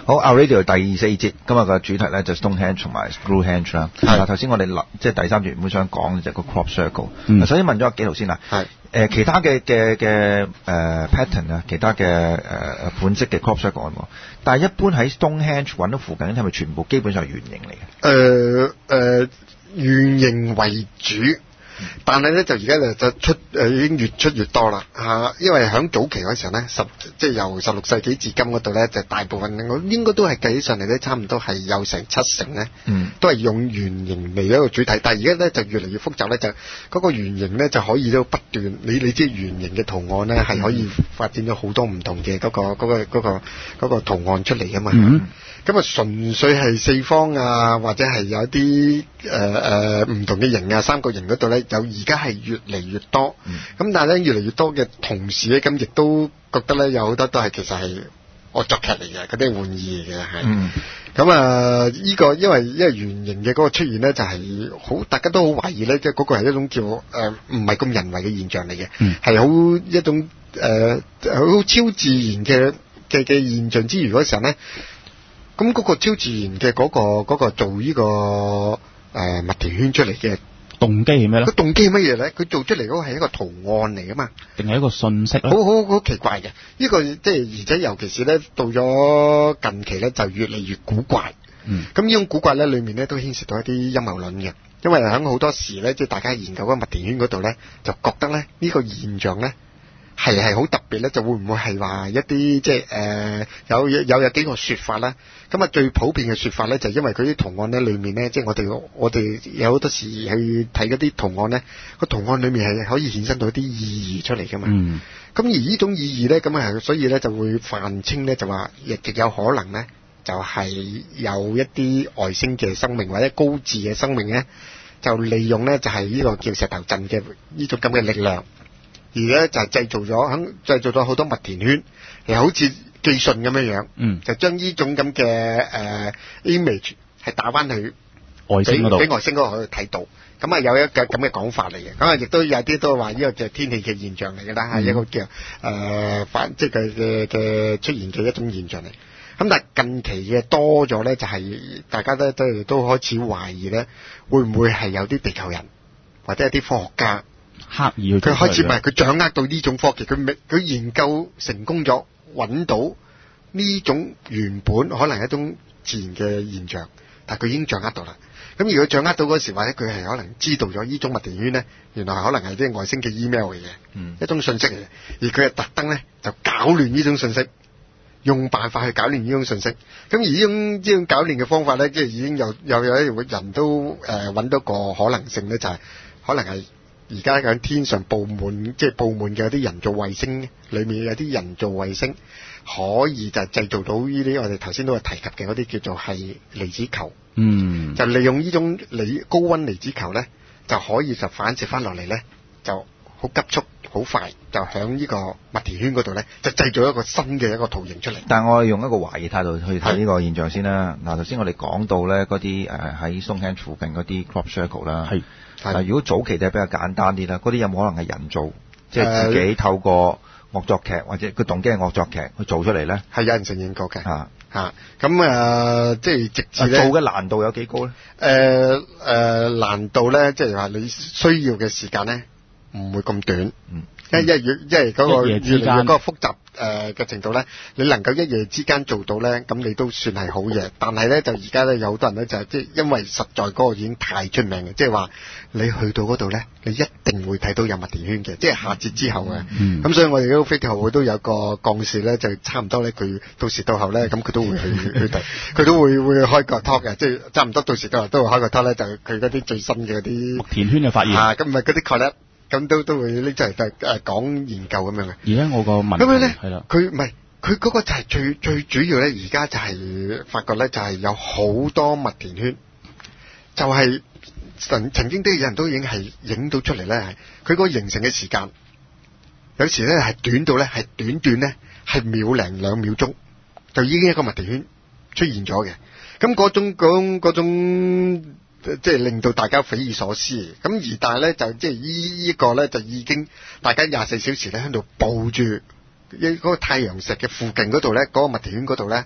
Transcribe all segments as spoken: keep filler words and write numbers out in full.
好 ，Our Radio 第四節，今日嘅主題咧就 Stonehenge 同埋 Screwhenge 啦。嗱，頭先我哋立即係第三節原本想講就係個 crop circle。嗯。首先問咗阿紀陶先啦。係。誒其他嘅嘅嘅誒 pattern 啊，其他嘅誒誒款式嘅 crop circle 有冇？但係一般喺 Stonehenge 揾到附近係咪全部基本上係圓形嚟嘅？ 誒誒圓形為主。但係咧就而家就出誒、呃、已經越出越多啦嚇、啊，因為喺早期嗰時候咧，十即係由十六世紀至今嗰度咧，就大部分我應該都係計起上嚟咧，差唔多係有成七成咧，嗯，都係用圓形嚟一個主題。但係而家咧就越嚟越複雜咧，就嗰、嗰個圓形咧就可以都不斷，你你知圓形嘅圖案咧係可以發展咗好多唔同嘅嗰、嗰個嗰、嗰個嗰、嗰個嗰個圖案出嚟㗎嘛。嗯咁啊，純粹係四方啊，或者係有一啲誒誒唔同嘅形啊，三角形嗰度咧，有而家係越嚟越多。咁、嗯、但係咧，越嚟越多嘅同時咧，咁亦都覺得咧，有好多都係其實係惡作劇嚟嘅，嗰啲玩意嚟嘅係。咁啊，依個因為因為圓形嘅嗰個出現咧，就係好大家都好懷疑咧，即係嗰個係一種叫誒唔係咁人為嘅現象嚟嘅，係好、嗯、一種誒好、呃、超自然嘅嘅嘅現象之餘嗰時候咧。咁嗰個超自然嘅嗰、嗰個嗰、嗰個做呢、呢個誒麥田圈出嚟嘅動機係咩咧？ 個動機係乜嘢咧？佢做出嚟嗰個係一個圖案嚟噶嘛？ 定係一個信息咧？ 好好好奇怪嘅，呢、呢個即係而且尤其是咧到咗近期咧就越嚟越古怪。嗯。咁呢種古怪咧裏面咧都牽涉到一啲陰謀論嘅，因為喺好多時咧即係大家研究嗰個麥田圈嗰度咧，就覺得咧呢、呢個現象咧。係係好特別咧，就會唔會係話一啲即係誒、呃、有有有幾個說法咧？咁啊最普遍嘅說法咧，就係、因為佢啲圖案咧裏面咧，即係我哋我哋有好多時去睇嗰啲圖案咧，個圖案裏面係可以衍生到一啲意義出嚟噶嘛。嗯。咁而呢種意義咧，咁啊所以咧就會泛稱咧就話亦極有可能咧，就係、是、有一啲外星嘅生命或者高智嘅生命咧，就利用咧就係、是、呢個叫石頭陣嘅呢種咁嘅力量。而咧就係製造咗，肯製造咗好多麥田圈，又好似寄信咁樣樣，嗯，就將呢種咁嘅誒 image 係打翻去外星嗰度， 俾外星嗰度可以睇到。咁啊有一個咁嘅講法嚟嘅，咁啊亦都有啲都話呢個就係天氣嘅現象嚟嘅啦，係、嗯、一個叫誒反、呃、即係嘅嘅嘅出現嘅一種現象嚟。咁但係近期嘅多咗咧，就係、是、大家都都都開始懷疑咧，會唔會係有啲地球人或者一啲科學家？ 刻意去， 佢開始唔係佢掌握到呢種科技，佢佢研究成功咗，揾到呢種原本可能係一種自然嘅現象，但係佢已經掌握到啦。咁如果掌握到嗰時，或者佢係可能知道咗呢種麥田圈咧，原來係可能係啲外星嘅 email 嚟嘅，嗯，一種信息嚟嘅，而佢係特登咧就搞亂呢種信息，用辦法去搞亂呢種信息。咁而呢種呢種搞亂嘅方法咧，即係已經有有有一個人都誒揾到個可能性咧，就係、是、可能係。而家喺天上佈滿，即係佈滿嘅有啲人造衛星，裏面有啲人造衛星可以就製造到呢啲我哋頭先都有提及嘅嗰啲叫做係離子球。嗯，就利用呢種離高溫離子球咧，就可以就反射翻落嚟咧，就好急速、好快，就響呢個麥田圈嗰度咧，就製造一個新嘅一個圖形出嚟。 但係我用一個懷疑態度去睇呢個現象先啦。嗱，頭先我哋講到咧嗰啲誒喺 Stonehenge 附近嗰啲 crop circle 啦。係。嗱，如果早期就比較簡單啲啦，嗰啲有冇可能係人造，即係自己透過惡作劇或者個動機係惡作劇去做出嚟咧？係有人承認過嘅嚇嚇，咁啊，即係直至咧做嘅難度有幾高咧？ 誒誒難度咧，即係話你需要嘅時間咧，唔會咁短。嗯。因因越因為嗰個越嚟越嗰個複雜誒嘅程度咧，你能夠一夜之間做到咧，咁你都算係好嘢。但係咧就而家咧有好多人咧就係即係因為實在嗰個已經太出名嘅，即係話你去到嗰度咧，你一定會睇到有麥田圈嘅，即係夏節之後嘅。咁、嗯、所以我哋嗰個飛碟學會都有個幹事咧，就差唔多咧，佢到時到後咧，咁佢都會去去睇，佢都會會開個 talk 嘅，即係差唔多到時到後都會開個 talk 咧，就佢嗰啲最新嘅嗰啲麥田圈嘅發現啊，咁咪嗰啲 collect。咁都都會拎出嚟誒誒講研究咁樣嘅。 而家我個問題咁樣咧， 係啦， 佢唔係佢嗰個就係最最主要咧。而家就係發覺咧，就係有好多麥田圈，就係、是、曾曾經都有人都已經係影到出嚟咧。係佢個形成嘅時間，有時咧係短到咧係短短咧係秒零兩秒鐘，就已經一個麥田圈出現咗嘅。咁嗰種嗰種嗰種。即係令到大家匪夷所思，咁而但係咧就即係依依個咧就已經大家廿四小時咧喺度抱住一嗰個太陽石嘅附近嗰度咧，嗰、嗰個麥田圈嗰度咧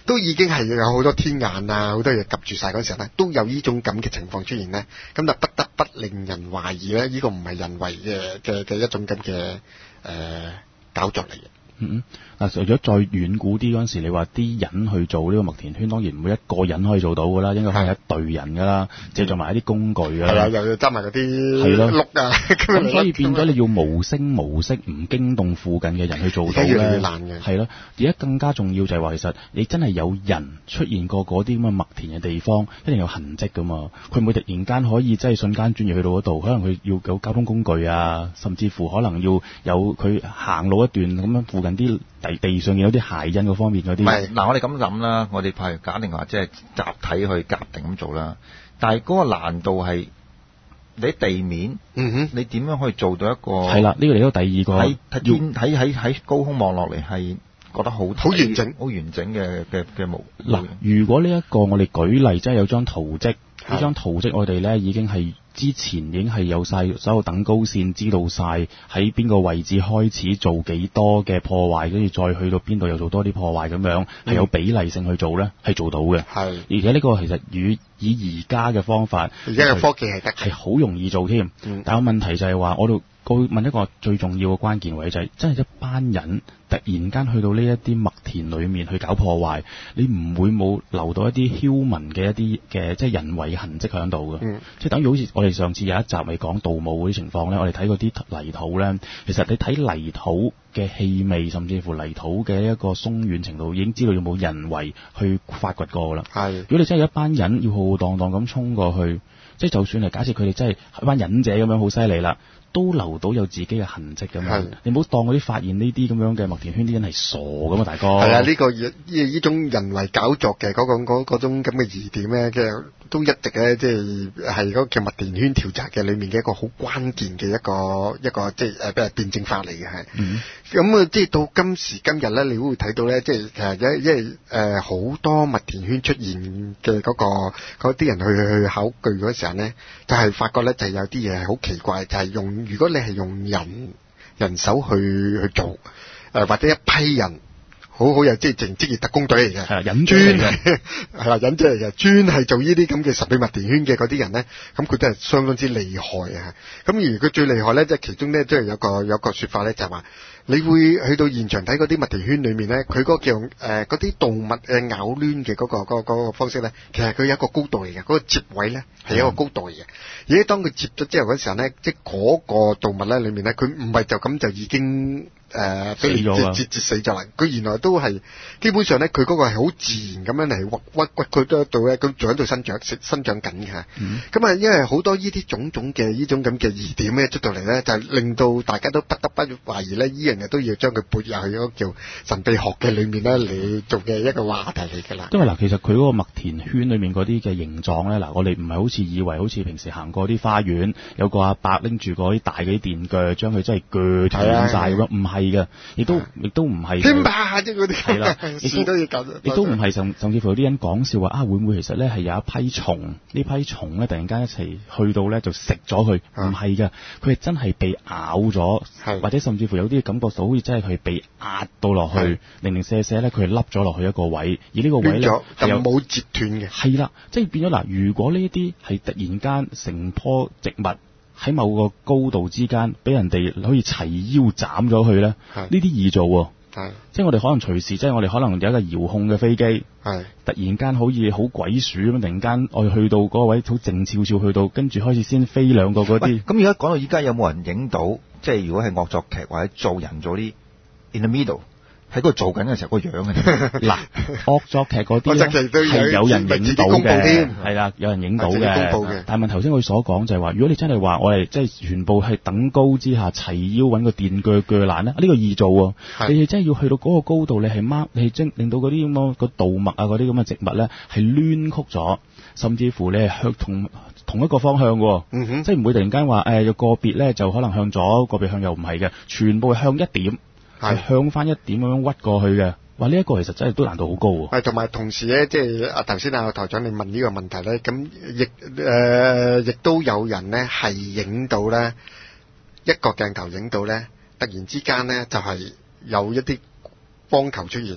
都已經係有好多天眼啊，好多嘢夾住晒嗰時候咧，都有呢種咁嘅情況出現咧，咁就不得不令人懷疑咧，呢、這個唔係人為嘅嘅嘅一種咁嘅誒搞作嚟嘅。 嗯嗯，嗱，如果再遠古啲嗰陣時，你話啲人去做呢個麥田圈，當然唔會一個人可以做到噶啦，應該係一隊人噶啦，借助埋一啲工具噶啦。係啦， 又要揸埋嗰啲碌啊， 咁所以變咗你要無聲無息，唔驚動附近嘅人去做到咧， 越嚟越難嘅。 係咯，而家更加重要就係話，其實你真係有人出現過嗰啲咁嘅麥田嘅地方，一定有痕跡噶嘛。佢唔會突然間可以真係瞬間轉移去到嗰度，可能佢要有交通工具啊，甚至乎可能要有佢行路一段咁樣附近啲地地上有啲鞋印嗰方面嗰啲。 係嗱，我哋咁諗啦，我哋譬如假定話即係集體去夾定咁做啦，但係嗰個難度係你喺地面， 嗯哼， 你點樣可以做到一個係啦？呢、這個嚟到第二個喺天喺喺喺高空望落嚟係覺得好好完整、 好完整嘅嘅嘅模。 嗱，如果呢一個我哋舉例，即係有張圖則，呢張圖則我哋咧已經係之前已經係有晒所有等高線，知道晒喺邊個位置開始做幾多嘅破壞，跟住再去到邊度又做多啲破壞咁樣，係、嗯、有比例性去做咧，係做到嘅。係，而且呢個其實與以而家嘅方法， 而家嘅科技係得係好容易做添、嗯。但係問題就係話，我度我會問一個最重要嘅關鍵位就係、是，真係一班人突然間去到呢一啲麥田裏面去搞破壞，你唔會冇留到一啲 human 嘅一啲嘅即係人為痕跡喺度嘅。嗯，即係等於好似我哋上次有一集咪講盜墓嗰啲情況咧，我哋睇嗰啲泥土咧，其實你睇泥土嘅氣味，甚至乎泥土嘅一個鬆軟程度，已經知道有冇人為去發掘過啦。係，如果你真係一班人要浩浩蕩蕩咁衝過去，即係就算係假設佢哋真係一班忍者咁樣好犀利啦，都留到有自己嘅痕跡咁樣。你唔好當嗰啲發現呢啲咁樣嘅麥田圈啲人係傻咁啊，大哥。係啊，呢、 呢個呢呢種人為搞作嘅嗰、嗰個嗰嗰種咁嘅疑點咧，嘅都一直咧，即係係嗰個叫麥田圈調查嘅裏面嘅一個好關鍵嘅一個一個即係誒，比如辯證法嚟嘅係。嗯。咁啊，即係到今時今日咧，你會睇到咧，即係其實因因為誒好多麥田圈出現嘅嗰、嗰個嗰啲人去去考據嗰時候咧，就係、係、發覺咧就係有啲嘢係好奇怪，就係、係、用如果你係用人人手去去做誒、呃，或者一批人。好好有即係淨職業特工隊嚟嘅，係啊，忍者嚟嘅，係啦，忍者嚟嘅，專係做呢啲咁嘅神秘麥田圈嘅嗰啲人咧，咁佢都係相當之厲害啊！咁而佢最厲害咧，即係其中咧，即係有個有個說法咧，就係話你會去到現場睇嗰啲麥田圈裏面咧，佢嗰個叫誒嗰啲動物誒咬攣嘅嗰個嗰個嗰個方式咧，其實佢有一個高度嚟嘅，嗰個接位咧係一個高度嚟嘅。而且當佢接咗之後嗰時候咧，即係嗰個動物咧裏面咧，佢唔係就咁就已經。誒俾你截截截死咗啦！佢原來都係基本上咧，佢嗰個係好自然咁樣嚟屈屈屈佢都喺度咧，咁仲喺度生長生長緊嘅。咁、嗯、啊，因為好多呢啲種種嘅呢種咁嘅疑點咧出到嚟咧，就係、是、令到大家都不得不懷疑咧，呢樣嘢都要將佢撥入去嗰個叫神秘學嘅裏面咧嚟做嘅一個話題嚟㗎啦。 因為嗱，其實佢嗰個麥田圈裏面嗰啲嘅形狀咧，嗱，我哋唔係好似以為好似平時行過啲花園，有個阿伯拎住嗰啲大嘅電鋸，將佢真係鋸斷曬咁，唔係。係嘅，亦都亦都唔係天霸啫嗰啲， 係啦，亦都都要搞， 亦都唔係甚甚至乎有啲人講笑話啊，會唔會其實咧係有一批蟲，呢批蟲咧突然間一齊去到咧就食咗佢？唔係嘅，佢係真係被咬咗，或者甚至乎有啲感覺到好似真係佢被壓到落去，零零舍舍咧佢係凹咗落去一個位，而呢個位咧係冇截斷嘅。 係啦，即係變咗嗱，如果呢啲係突然間成棵植物喺某個高度之間，俾人哋可以齊腰斬咗佢咧，呢啲易做喎。係，即係我哋可能隨時，即係我哋可能有一個遙控嘅飛機，係突然間好似好鬼鼠咁，突然間我哋去到嗰個位好靜悄悄去到，跟住開始先飛兩個嗰啲。 咁而家講到依家有冇人影到？即係如果係惡作劇或者做人做啲 in the middle。喺嗰度做緊嘅時候，個樣嘅嗱，惡作劇嗰啲係有人影到嘅，係啦，有人影到嘅。但係問頭先佢所講就係話，如果你真係話我哋即係全部係等高之下齊腰揾個電鋸鋸爛咧，呢、呢個易做喎。你哋真係要去到嗰個高度，你係掹，你係將令到嗰啲咁嘅個稻麥啊，嗰啲咁嘅植物咧係攣曲咗，甚至乎你係向同同一個方向喎、嗯，即係唔會突然間話誒有個別咧就可能向左，個別向右，唔係嘅，全部係向一點。係向翻一點咁樣屈過去嘅，哇！呢、這、一個其實真係都難度好高喎。係， 同埋同時咧，即係啊頭先啊台長你問呢個問題咧，咁亦誒亦都有人咧係影到咧一個鏡頭影到咧，突然之間咧就係、是、有一啲光球出現，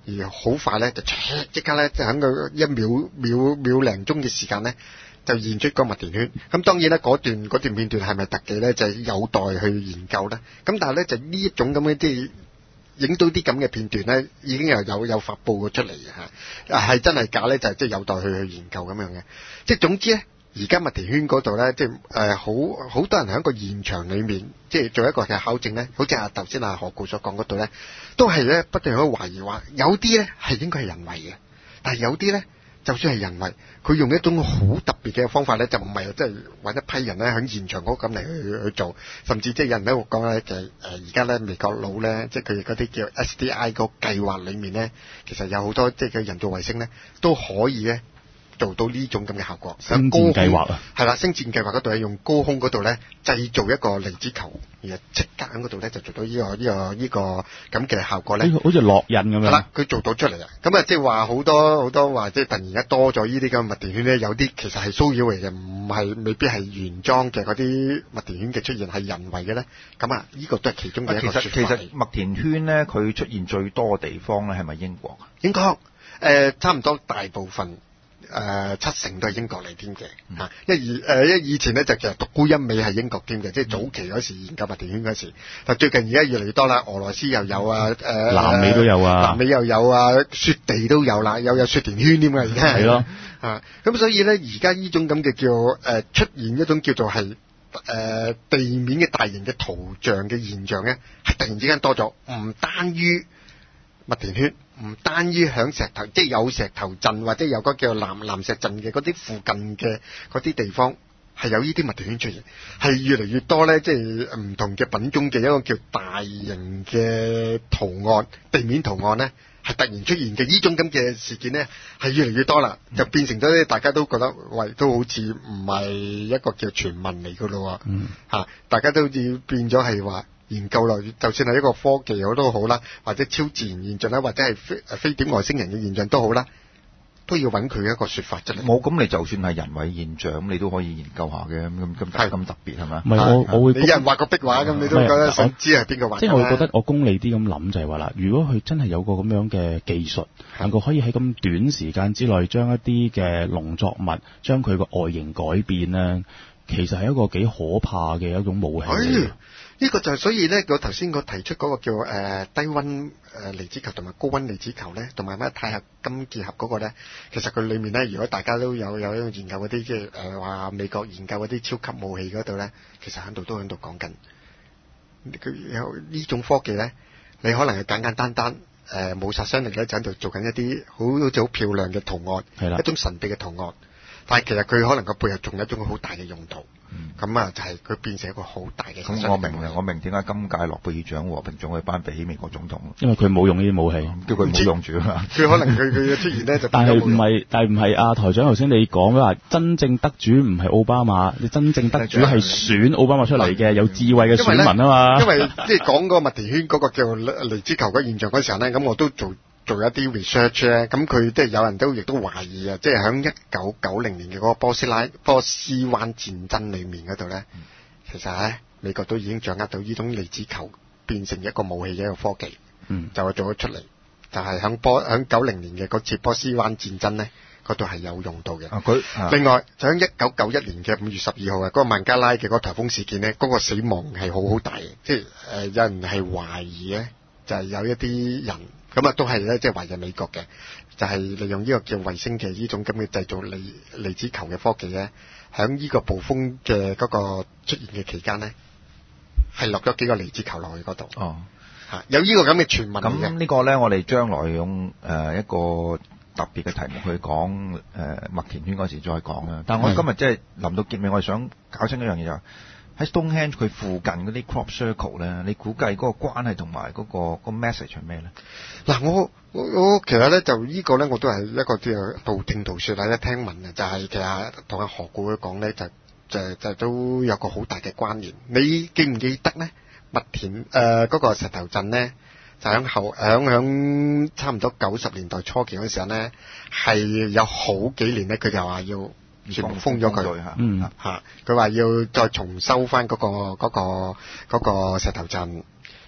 而好快咧就即刻咧就喺個一秒秒秒零鐘嘅時間咧就現出個麥田圈。咁當然咧嗰段嗰段片段係咪特技咧就有待去研究咧。咁但係咧就呢一種咁嘅即係影到啲咁嘅片段咧，已經又有有發布過出嚟嘅嚇，係真係假咧就係即係有待去去研究咁樣嘅。即係總之咧。而家麥田圈嗰度咧，即係誒好好多人喺個現場裏面，即係做一個嘅考證咧，好似阿頭先阿何故所講嗰度咧，都係咧不斷喺度懷疑話，有啲咧係應該係人為嘅，但係有啲咧就算係人為，佢用一種好特別嘅方法咧，就唔係即係揾一批人咧喺現場嗰咁嚟去去做，甚至即係有人喺度講咧，就係誒而家咧美國佬咧，即係佢哋嗰啲叫 S D I 個計劃裏面咧，其實有好多即係嘅人造衛星咧都可以咧。做到呢種咁嘅效果， 星戰計劃啊， 係啦，星戰計劃嗰度係用高空嗰度咧製造一個離子球，然後即刻喺嗰度咧就做到呢、這個呢、這個呢、這個咁嘅效果咧， 好似烙印咁樣。係啦，佢做到出嚟啊！咁啊，即係話好多好多話，即係突然間多咗呢啲咁嘅麥田圈咧，有啲其實係騷擾嚟嘅，唔係未必係原裝嘅嗰啲麥田圈嘅出現係人為嘅咧。咁啊，呢個都係其中嘅一個說法。 其實其實麥田圈咧，佢出現最多嘅地方咧，係咪英國啊？ 英國誒、呃，差唔多大部分。誒、呃、七成都係英國嚟添嘅嚇，因為以誒因為以前咧就其實獨沽一味係英國添嘅，即係早期嗰時研究麥田圈嗰時，但最近而家越嚟越多啦，俄羅斯又有啊，誒、呃、 南美都有啊， 南美又有啊，雪地都有啦，又有雪田圈添啊，而家係咯啊，咁所以咧而家呢種咁嘅叫誒、呃、出現一種叫做係誒、呃、地面嘅大型嘅圖像嘅現象咧，係突然之間多咗，唔單於麥田圈。唔單於響石頭，即係有石頭陣或者有個叫藍藍石陣嘅嗰啲附近嘅嗰啲地方，係有呢啲麥田圈出現，係越嚟越多咧，即係唔同嘅品種嘅一個叫大型嘅圖案，地面圖案咧係突然出現嘅呢種咁嘅事件咧係越嚟越多啦，就變成咗咧大家都覺得喂都好似唔係一個叫傳聞嚟噶咯喎，嗯嚇，大家都好似變咗係話。研究落，就算係一個科技好都好啦，或者超自然現象啦，或者係非非點外星人嘅現象都好啦，都要揾佢一個說法出嚟。 冇咁，你就算係人為現象，咁你都可以研究下嘅，咁咁咁咁特別係嘛？ 唔係我我會你有人畫個壁畫咁，你都覺得想知係邊個畫？ 即係我會覺得我功利啲咁諗就係話啦，如果佢真係有個咁樣嘅技術，能夠可以喺咁短時間之內將一啲嘅農作物將佢個外形改變咧，其實係一個幾可怕嘅一種武器。 哎呢、這個就係所以咧，我頭先我提出嗰個叫誒、呃、低溫誒離子球同埋高溫離子球咧，同埋咩鈦合金結合嗰個咧，其實佢裡面咧，如果大家都有有一個研究嗰啲即係誒話美國研究嗰啲超級武器嗰度咧，其實喺度都喺度講緊，佢有呢種科技咧，你可能係簡簡單單誒冇殺傷力咧，就喺度做緊一啲好好似好漂亮嘅圖案，係啦，一種神秘嘅圖案，但係其實佢可能個背後仲有一種好大嘅用途。咁、嗯、啊，就係、是、佢變成一個好大嘅。咁我明啦，我明點解今屆諾貝爾獎和平獎去頒俾美國總統， 因為佢冇用呢啲武器， 叫佢唔好用住啊。 佢可能佢佢嘅出現咧就但係唔係，但係唔係啊台長頭先你講話真正得主唔係奧巴馬，你真正得主係選奧巴馬出嚟嘅有智慧嘅選民啊嘛。 因為即係講嗰個麥田圈嗰個叫離子球嘅現象嗰時候咧，咁我都做。做一啲 research 咧，咁佢即係有人都亦都懷疑啊，即係喺一九九零年嘅嗰個波斯拉波斯灣戰爭裏面嗰度咧，其實咧美國都已經掌握到呢種離子球變成一個武器嘅一個科技，嗯，就係做咗出嚟，就係喺波喺九零年嘅嗰次波斯灣戰爭咧，嗰度係有用到嘅。佢、啊、另外就喺一九九一年嘅五月十二號啊，嗰個孟加拉嘅嗰個颱風事件咧，嗰、嗰個死亡係好好大嘅，即係誒、呃、有人係懷疑咧，就係、是、有一啲人。咁啊，都係咧，即係懷疑美國嘅，就係、是、利用呢個叫衛星嘅呢種咁嘅製造離離子球嘅科技咧，喺呢個暴風嘅嗰個出現嘅期間咧，係落咗幾個離子球落去嗰度。哦，嚇有呢個咁嘅傳聞嘅。 咁呢個咧，我哋將來用誒、呃、一個特別嘅題目去講誒麥田圈嗰時再講啦。但係我今日即係臨到結尾，我係想搞清一樣嘢就係。喺 Stonehenge 佢附近嗰啲 crop circle 咧，你估計嗰個關係同埋嗰個、嗰個 message 係咩咧？ 嗱，我我我其實咧就呢個咧，我都係一個啲道聽途說啦，一聽聞啊，就係、是、其實同阿何故佢講咧，就就就都有個好大嘅關聯。你記唔記得咧？麥田誒嗰、呃嗰個石頭鎮咧，就喺後響響差唔多九十年代初期嗰時候咧，係有好幾年咧，佢就話要。全部封咗佢，嗯嚇，佢話要再重修翻嗰、嗰個嗰、嗰個嗰個石頭陣，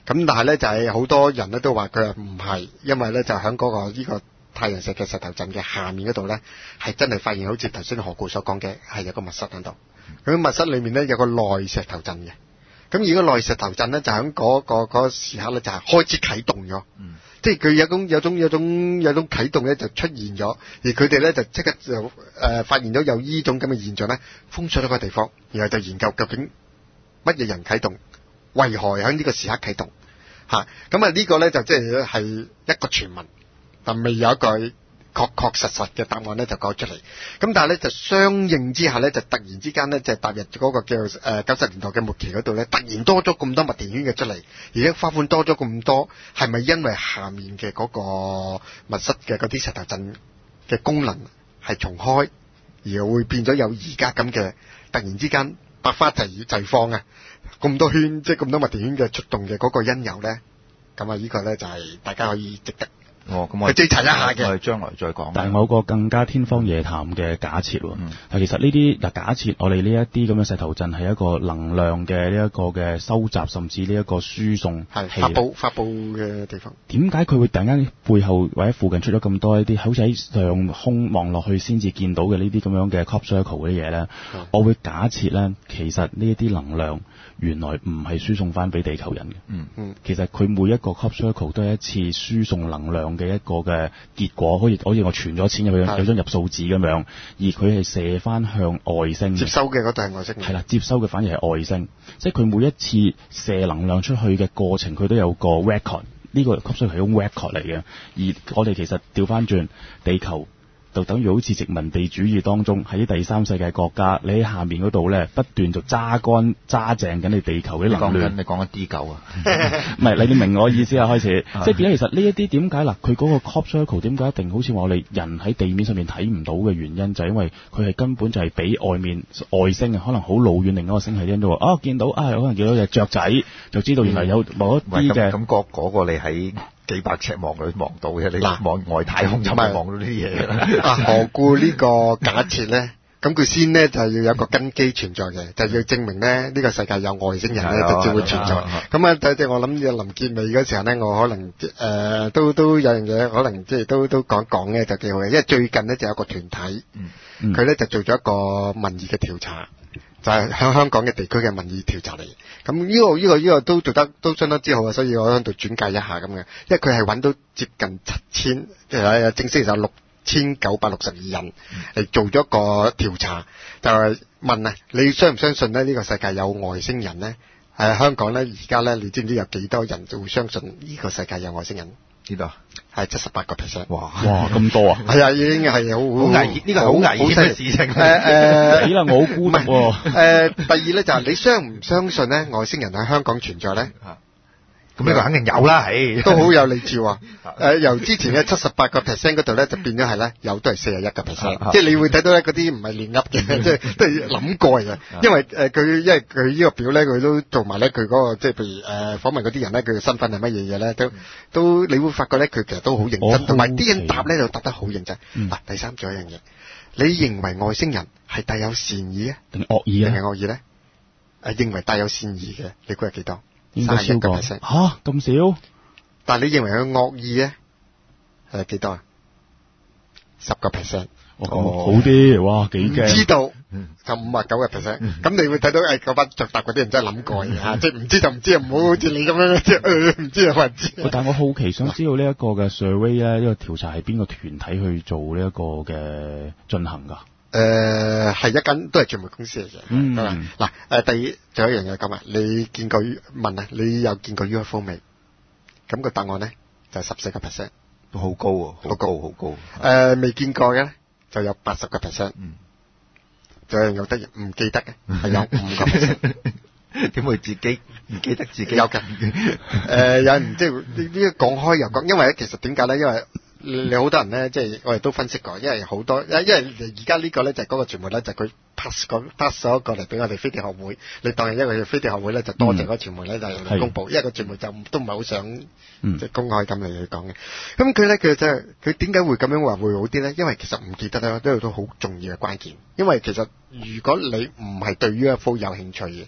咁但係咧就係、是、好多人咧都話佢係唔係，因為咧就喺嗰、那個呢、這個太陽石嘅石頭陣嘅下面嗰度咧，係真係發現好似頭先何故所講嘅，係有個密室喺度。咁密室裏面咧有個內石頭陣嘅。咁如果內石頭陣咧就喺嗰、那個嗰、那個時刻咧就係開始啟動咗。嗯即係佢有種有種有種有種啟動咧就出現咗，而佢哋咧就即刻就誒、呃、發現到有呢種咁嘅現象咧，封鎖咗個地方，然後就研究究竟乜嘢人啟動，為何喺呢個時刻啟動嚇？咁啊呢個咧就即係係一個傳聞，但未有一個確確實實嘅答案咧就講出嚟。咁但係咧就相應之下咧就突然之間咧就踏入嗰個叫誒九十年代嘅末期嗰度咧，突然多咗咁多麥田圈嘅出嚟，而家花款多咗咁多，係咪因為下面嘅嗰個密室嘅嗰啲石頭陣嘅功能係重開，而會變咗有而家咁嘅突然之間百花齊齊放啊，咁多圈即係咁多麥田圈嘅出動嘅嗰個因由咧？咁啊呢個咧就係大家可以值得。 哦，咁我追查一下嘅， 我哋將來再講。 但係我有個更加天方夜譚嘅假設喎。 嗯， 其實呢啲嗱假設我哋呢一啲咁嘅石頭陣係一個能量嘅呢一個嘅收集，甚至呢一個輸送係發佈發佈嘅地方。 點解佢會突然間背後或者附近出咗咁多呢啲好似喺上空望落去先至見到嘅呢啲咁樣嘅 crop circle 嗰啲嘢咧？嗯，我會假設咧，其實呢一啲能量原來唔係輸送翻俾地球人嘅。 嗯嗯，其實佢每一個 crop circle 都係一次輸送能量嘅一個嘅結果，好似好似我存咗錢入去有張入數紙咁樣，而佢係射翻向外星， 接收嘅嗰度係外星， 係啦，接收嘅反而係外星，即係佢每一次射能量出去嘅過程，佢都有個 record，呢個 crop circle 係種 record 嚟嘅，而我哋其實調翻轉地球。就等於好似殖民地主義當中喺啲第三世界國家，你喺下面嗰度咧不斷就揸乾揸淨緊你地球啲能量。 你講緊 D 九啊？ 唔係，你你明我意思啊？開始即係變咗，其實呢一啲點解嗱？佢嗰個 crop circle 點解一定好似話我哋人喺地面上面睇唔到嘅原因，就係因為佢係根本就係俾外面外星啊，可能好老遠另一個星系啲人都話啊見到啊，可能見到隻雀仔，就知道原來有某一啲嘅。 咁嗰嗰個你喺幾百尺望佢望到嘅，你望外太空就咪望到呢啲嘢啦。 啊，何故呢個假設咧？咁佢先咧就係要有一個根基存在嘅，就係要證明咧呢個世界有外星人咧，就至會存在。咁啊，即係我諗臨結尾嗰時候咧，我可能誒、呃、都都有樣嘢，可能即係都都講講咧就幾好嘅，因為最近咧就有一個團體，佢、嗯、咧就做咗一個民意嘅調查。就係、是、喺香港嘅地區嘅民意調查嚟，咁呢、這個呢、這個呢、這個都做得都相當之好啊，所以我喺度轉介一下咁嘅，因為佢係揾到接近七千，即係正式就六千九百六十二人嚟做咗個調查，就係問啊，你相唔相信咧呢個世界有外星人咧？喺香港咧而家咧，你知唔知有幾多人就會相信呢個世界有外星人？ 呢度係七十八個 percent。哇哇，咁多啊！ 係啊，已經係好好危險，呢個好危險嘅事情。誒誒， 死啦！我好孤獨喎。 誒，第二咧就係你相唔相信咧外星人喺香港存在咧？ 咁呢個肯定有啦，係都好有理智喎。誒，由之前嘅七十八個 percent 嗰度咧，就變咗係咧有都係四十一個 percent。即係你會睇到咧嗰啲唔係亂噏嘅，即係都係諗過嘅。因為誒佢因為佢呢個表咧，佢都做埋咧佢嗰個即係譬如誒訪問嗰啲人咧，佢嘅身份係乜嘢嘢咧，都都你會發覺咧佢其實都好認真，同埋啲人答咧就答得好認真。嗱，第三仲有一樣嘢，你認為外星人係帶有善意啊， 定惡意啊？ 定係惡意咧？誒，認為帶有善意嘅，你估係幾多？ 應該超過吓咁少， 但係你認為佢惡意咧係幾多啊？十個 percent， 哦，好啲，哇，幾驚！ 知道就五啊九個 percent，咁你會睇到誒嗰班作答嗰啲人真係諗過嘅吓，即係唔知就唔知，唔好好似你咁樣即係唔知就唔知。 但係我好奇想知道呢一個嘅 survey 咧，呢個調查係邊個團體去做呢一個嘅進行噶？ 誒、呃，係一間都係傳媒公司嚟嘅。嗯，嗱，誒，第二仲有一樣嘢咁啊，你見過問啊？你有見過 U F O 未？咁個答案咧就係十四個 percent， 都好高喎，好高好高。誒、 呃，未見過嘅咧就有八十個 percent， 嗯，仲有有得唔記得嘅係有五個 percent。 點會自己唔記得自己有嘅？誒、呃，有人即係呢呢講開又講，因為咧其實點解咧？因為你好多人咧，即係我哋都分析過，因為好多，因為而家呢個咧就係嗰個傳媒咧，就佢 pass 個 pass 咗過嚟俾我哋飛碟學會，你當係因為飛碟學會咧就多謝嗰個傳媒咧就嚟公佈，因為個傳媒就都唔係好想即係公開咁嚟去講嘅。咁佢咧佢就佢點解會咁樣話會好啲咧？因為其實唔記得咧，呢度都好重要嘅關鍵。因為其實如果你唔係對於 U F O 有興趣嘅，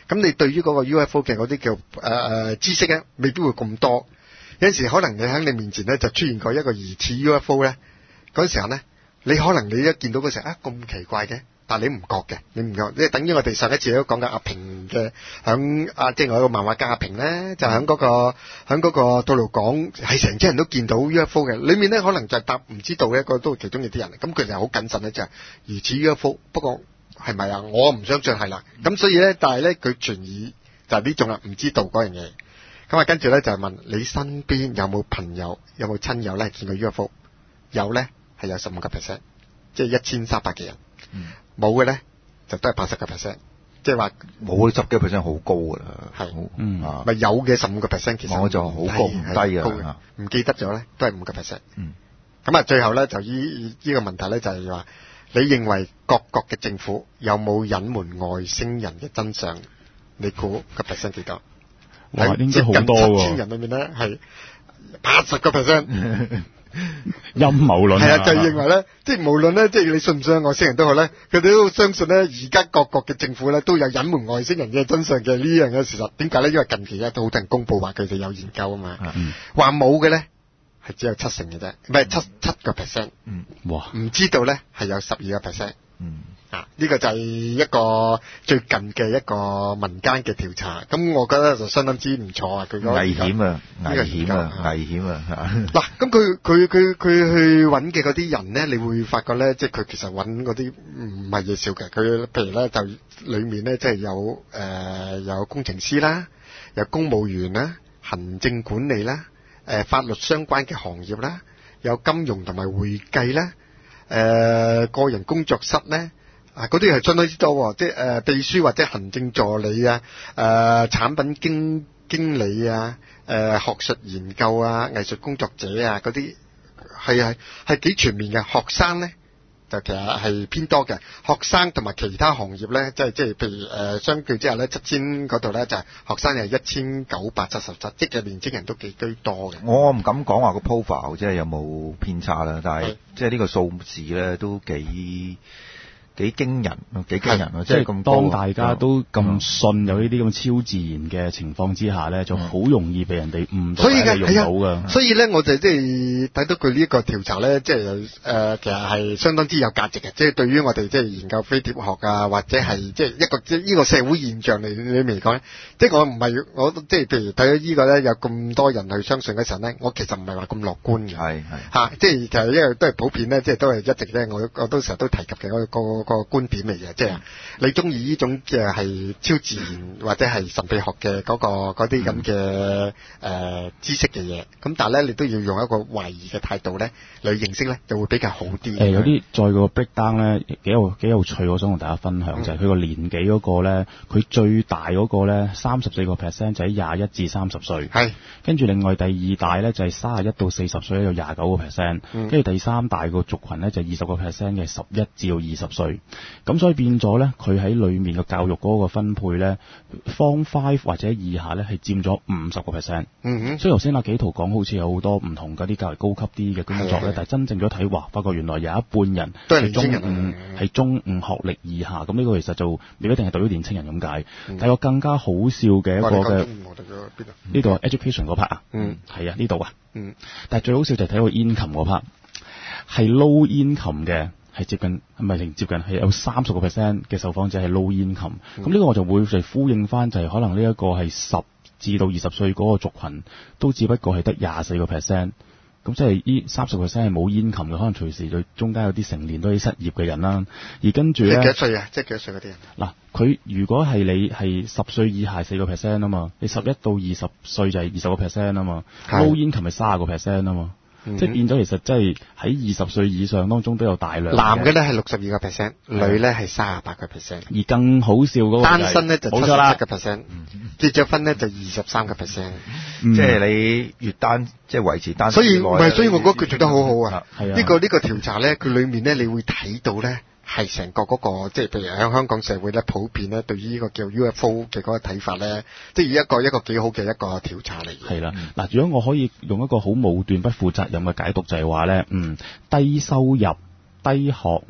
咁你對於嗰個 U F O 嘅嗰啲叫誒誒、呃、知識咧，未必會咁多。有陣時可能你喺你面前咧就出現過一個疑似 U F O 咧，嗰陣時候咧，你可能你一見到嗰時候啊咁奇怪嘅。但係你唔覺嘅，你唔覺，即係等於我哋上一次都講緊阿平嘅，響啊，即係我一個漫畫家阿平咧，就喺嗰、嗰個喺嗰個道路講，係成隻人都見到 U F O 嘅，裡面咧可能就係答唔知道嘅一個都係其中嘅啲人，咁佢就好謹慎咧，就係疑似 U F O，不過係咪啊？我唔相信係啦，咁所以咧，但係咧佢傳語就係呢種啦，唔知道嗰樣嘢，咁啊跟住咧就係問你身邊有冇朋友有冇親友咧見過 U F O？ 有咧係有十五個 percent， 即係一千三百幾人。嗯冇嘅咧，就都係八十個 percent， 即係話冇十幾個 percent 好高㗎啦。 係， 嗯， 咪有嘅十五個 percent 其實我就好高唔低嘅， 唔記得咗咧，都係五個 percent。 嗯， 咁啊，最後咧就依依個問題咧就係話，你認為各國嘅政府有冇隱瞞外星人嘅真相？你估個 percent 幾多？ 哇，應該好多喎。 七千人裏面咧係八十個 percent。 陰謀論係啊，就認為咧，即係無論咧，即係你信唔信外星人都好咧，佢哋都相信咧，而家各國嘅政府咧都有隱瞞外星人嘅真相嘅呢樣嘅事實。點解咧？因為近期咧都好多人公佈話佢哋有研究啊嘛，話冇嘅咧係只有七成嘅啫，唔係七七個 percent。嗯，哇，唔知道咧係有十二個 percent。嗯。啊！呢、這個就係一個最近嘅一個民間嘅調查，咁我覺得就相當之唔錯啊！佢危險啊，危險啊，危險啊！ 嗱，咁佢佢佢佢去揾嘅嗰啲人咧，你會發覺咧，即係佢其實揾嗰啲唔係嘢少嘅。佢譬如咧，就裡面咧，即係有誒、呃、有工程師啦，有公務員啦，行政管理啦，誒、呃、法律相關嘅行業啦，有金融同埋會計啦，誒、呃、個人工作室咧。啊！嗰啲係相當之多，即係誒、呃、秘書或者行政助理啊，誒、呃、產品經經理啊，誒、呃、學術研究啊，藝術工作者啊，嗰啲係係係幾全面嘅。學生咧就其實係偏多嘅，學生同埋其他行業咧，即係即係譬如誒、呃、相對之下咧，七千嗰度咧就係、是、學生係一千九百七十七，即係年青人都幾居多嘅。 我唔敢講話個 profile 即係有冇偏差啦，但係即係呢個數字咧都幾。幾驚人，幾驚人啊！即係咁當大家都咁信有呢啲咁超自然嘅情況之下咧，就好容易被人哋誤導嚟用到㗎。 所以咧，我就即係睇到佢呢一個調查咧，即係誒，其實係相當之有價值嘅。即係對於我哋即係研究飛碟學啊，或者係即係一個即係呢個社會現象嚟裏面嚟講咧，即係我唔係我即係譬如睇到呢個咧，有咁多人去相信嘅時候咧，我其實唔係話咁樂觀嘅。係係嚇，即係其實因為都係普遍咧，即係都係一直咧，我我都成日都提及嘅嗰個個觀點嚟嘅，即係你中意呢種嘅係超自然或者係神秘學嘅嗰、嗰個嗰啲咁嘅誒知識嘅嘢，咁但係咧你都要用一個懷疑嘅態度咧嚟認識咧，就會比較好啲。誒、 呃、有啲再個 breakdown 咧幾有幾有趣，我想同大家分享、嗯、就係佢個年紀嗰個咧，佢最大嗰個咧三十四個 percent 就喺廿一至三十歲，係跟住另外第二大咧就係三十一到四十歲有廿九個 percent，跟住第三大個族群咧就二十個 percent 嘅十一至到二十歲。咁所以變咗咧，佢喺裏面嘅教育嗰個分配咧 ，Form Five 或者以下咧係佔咗五十個 percent。嗯哼。所以頭先阿紀陶講好似有好多唔同嗰啲較為高級啲嘅工作咧，但係真正咗睇，哇！發覺原來有一半人係中五係中五學歷以下。咁呢個其實就唔一定係對於年青人咁解。嗯、但係個更加好笑嘅一個嘅呢度 education 嗰 part 啊。嗯。係啊，呢度啊。嗯。但係最好笑就係睇個 income 嗰 part，係 low income 嘅。係接近，唔係零接近，係有三十個 percent 嘅受訪者係 low income。咁呢個我就會就呼應翻，就係可能呢一個係十至到二十歲嗰個族群，都只不過係得廿四個 percent。咁即係呢三十個 percent 係冇 income 嘅，可能隨時對中間有啲成年都係失業嘅人啦。而跟住咧， 幾多歲啊？即係幾多歲嗰啲人？嗱， 佢如果係你係十歲以下四個 percent 啊嘛，你十一到二十歲就係二十個 percent 啊嘛 ，low income 係卅個 percent 啊嘛。嗯、即係變咗，其實即係喺二十歲以上當中都有大量男嘅咧係六十二個 percent，女咧係三十八個 percent。 而更好笑嗰個、就係、 單身咧就七十七個 percent，結咗婚咧就二十三個 percent。 即係你越單，即係維持單身。 所以唔係，所以我覺得佢做得好好啊。係啊，呢、呢個呢、呢個調查咧，佢裏面咧你會睇到咧。係成個嗰、嗰個，即係譬如喺香港社會咧，普遍咧對於呢個叫 U F O 嘅嗰個睇法咧，即係一個一個幾好嘅一個調查嚟嘅。 係啦，嗱，如果我可以用一個好武斷不負責任嘅解讀，就係話咧，嗯，低收入、低學歷、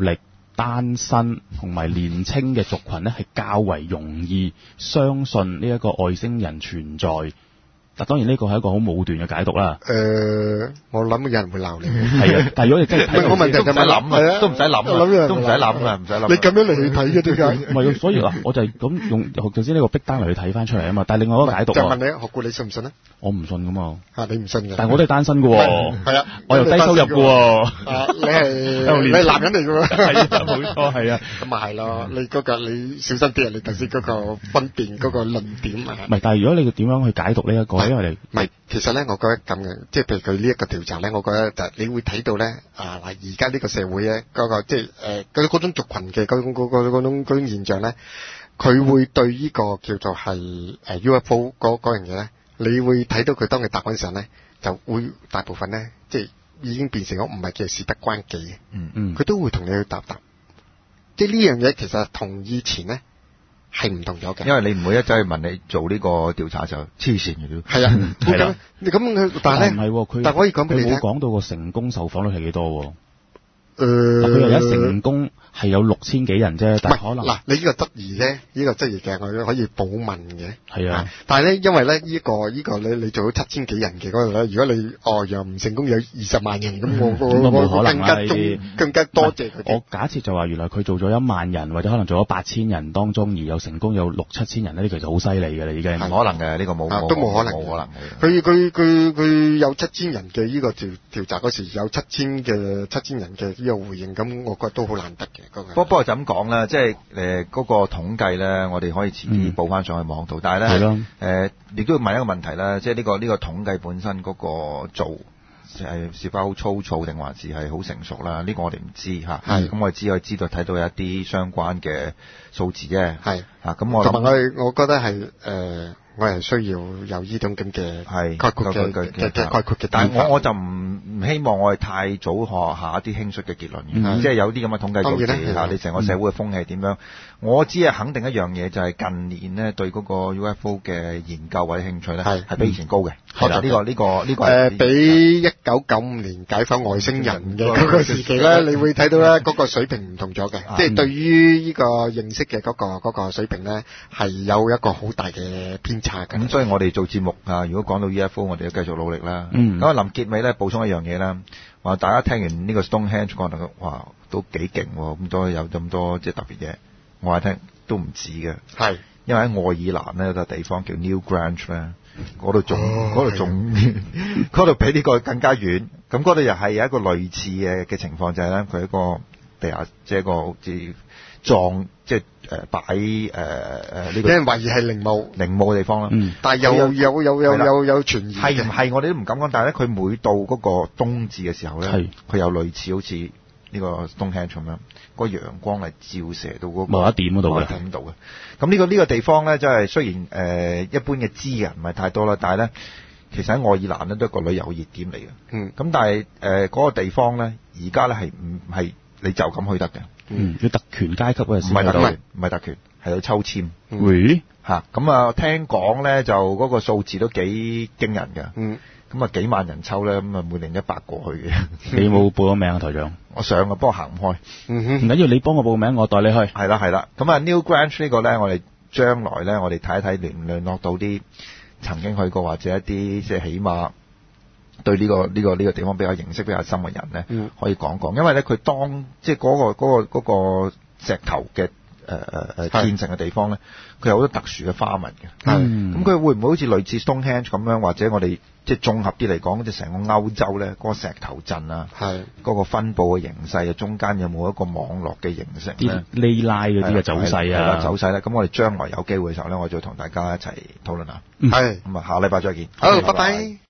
單身同埋年青嘅族群咧，係較為容易相信呢一個外星人存在。嗱，當然呢個係一個好武斷嘅解讀啦。 誒、呃，我諗有人會鬧你。 係啊，但係如果你真係睇到， 我問題就唔使諗啊， 都唔使諗啊，都唔使諗啊，唔使諗。 你咁樣嚟去睇嘅點解？ 唔係，所以嗱，我就係咁用頭先呢個逼單嚟去睇翻出嚟啊嘛。但係另外一個解讀就問你學過你信唔信啊？ 我唔信噶嘛。 嚇，你唔信嘅。 但係我都係單身嘅喎。 係啊， 我又低收入嘅喎。 啊，你係你係男人嚟嘅喎。 係啊，冇錯，係啊。 咁啊係咯，你嗰個你小心啲啊！你頭先嗰個分辨嗰個論點啊。 唔係，但係如果你點樣去解讀呢一個？因為你唔係。其實咧，我覺得咁嘅，即係譬如佢呢一個調查咧，我覺得就你會睇到咧，啊嗱，而家呢個社會咧，嗰、嗰個即係誒嗰嗰種族群嘅嗰種嗰嗰嗰種嗰種現象咧，佢會對呢個叫做係誒 U F O 嗰嗰樣嘢咧，你會睇到佢當佢答嗰陣時候咧，就會大部分咧，即係已經變成咗唔係叫事不關己嘅， 嗯嗯， 佢都會同你去答答，即係呢樣嘢其實同以前咧。係唔同咗嘅， 因為你唔會一走去問你做呢個調查就黐線嘅都係啊，係啦，咁佢但係咧， 唔係佢， 但係可以講俾你聽， 佢冇講到個成功受訪率係幾多喎？ 誒， 佢而家成功係有六千幾人啫，但係可能嗱，你呢個質疑咧，呢、呢個質疑嘅我可以補問嘅， 係啊， 但係咧，因為咧呢、呢個呢、呢個你你做咗七千幾人嘅嗰度咧，如果你哦又唔成功有二十萬人咁，嗯、我我我我更加中更加多謝佢。 我假設就話原來佢做咗一萬人，或者可能做咗八千人當中，而有成功有六七千人呢，其實好犀利嘅啦，已經唔可能嘅呢、呢個冇、 啊、都冇可能， 冇可能。 佢佢佢佢有七千人嘅呢個調調查嗰時有七千嘅七千人嘅呢個回應咁。我覺得都好難得嘅，嗰個。不過不過就咁講啦，即係誒嗰個統計咧，我哋可以遲啲報翻上去網度。嗯、但係咧誒，亦都要問一個問題啦，即係呢個呢個統計本身嗰個做係是否好粗糙定還是係好成熟啦？呢、呢個我哋唔知嚇。係。咁我哋只可以知道睇到有一啲相關嘅數字啫。係。啊，咁我同埋我我覺得係誒。呃我係需要有呢種咁嘅概括嘅嘅概括嘅， 但係我我就唔唔希望我哋太早學下一啲輕率嘅結論，嗯、即係有啲咁嘅統計數字嚇，你成個社會嘅風氣點樣？嗯、我只係肯定一樣嘢，就係近年呢對嗰個 U F O 嘅研究或者興趣咧係係比以前高嘅。係啦、嗯，呢、呢個呢、呢個呢、呢個誒、呃、 比一九九五年解放外星人嘅嗰個時期咧，你會睇到咧嗰個水平唔同咗嘅，即係對於呢個認識嘅嗰、嗰個嗰個水平咧係有一個好大嘅偏差嘅。 咁所以我哋做節目啊，如果講到 U F O，我哋要繼續努力啦。嗯。咁啊，臨結尾咧補充一樣嘢啦，話大家聽完呢個 Stonehenge 講到，哇，都幾勁喎，咁多有咁多即係特別嘢，我話聽都唔止嘅。係。因為喺愛爾蘭呢，有個地方叫 Newgrange 咧，嗰度仲嗰度仲嗰度比呢個更加遠。咁嗰度又係有一個類似嘅嘅情況，就係咧佢一個地下即係一個好似葬即係誒擺誒誒呢個，有人懷疑係陵墓陵墓嘅地方啦。嗯， 但係有有有有有有傳言係唔係我哋都唔敢講，但係咧佢每到嗰個冬至嘅時候咧，佢有類似好似呢個 Stonehenge 咁樣，個陽光係照射到嗰個某一點嗰度嘅， 點度嘅。咁呢個呢個地方咧，真係雖然誒、呃、一般嘅知嘅人唔係太多啦，但係咧其實喺愛爾蘭咧都係一個旅遊熱點嚟嘅。嗯，咁但係誒嗰個地方咧，而家咧係唔係你就咁去得嘅？ 嗯，要特權階級嘅， 唔係特權，唔係特權，係要抽籤。 會嚇咁啊！聽講咧就嗰個數字都幾驚人㗎。嗯，咁啊幾萬人抽咧，咁啊每年一百個去嘅。 你冇報咗名啊，台長？ 我想啊，不過行唔開。嗯哼， 唔緊要，你幫我報名，我帶你去。 係啦係啦，咁啊 Newgrange 呢個咧，我哋將來咧，我哋睇一睇聯唔聯絡到啲曾經去過或者一啲即係起碼對呢、呢個呢、呢個呢、呢個地方比較認識比較深嘅人咧，嗯、可以講講，因為咧佢當即係嗰個嗰、嗰個嗰、嗰個石頭嘅誒誒誒建成嘅地方咧，佢有好多特殊嘅花紋嘅。係，咁佢會唔會好似類似 Stonehenge 咁樣，或者我哋即係綜合啲嚟講，即係成個歐洲咧嗰、嗰個石頭陣啊，係嗰個分佈嘅形勢啊，中間有冇一個網絡嘅形成咧？ 啲利拉嗰啲嘅走勢啊， 走勢咧。咁我哋將來有機會嘅時候咧，我再同大家一齊討論下。 嗯， 係， 咁啊，下禮拜再見。 好，拜拜。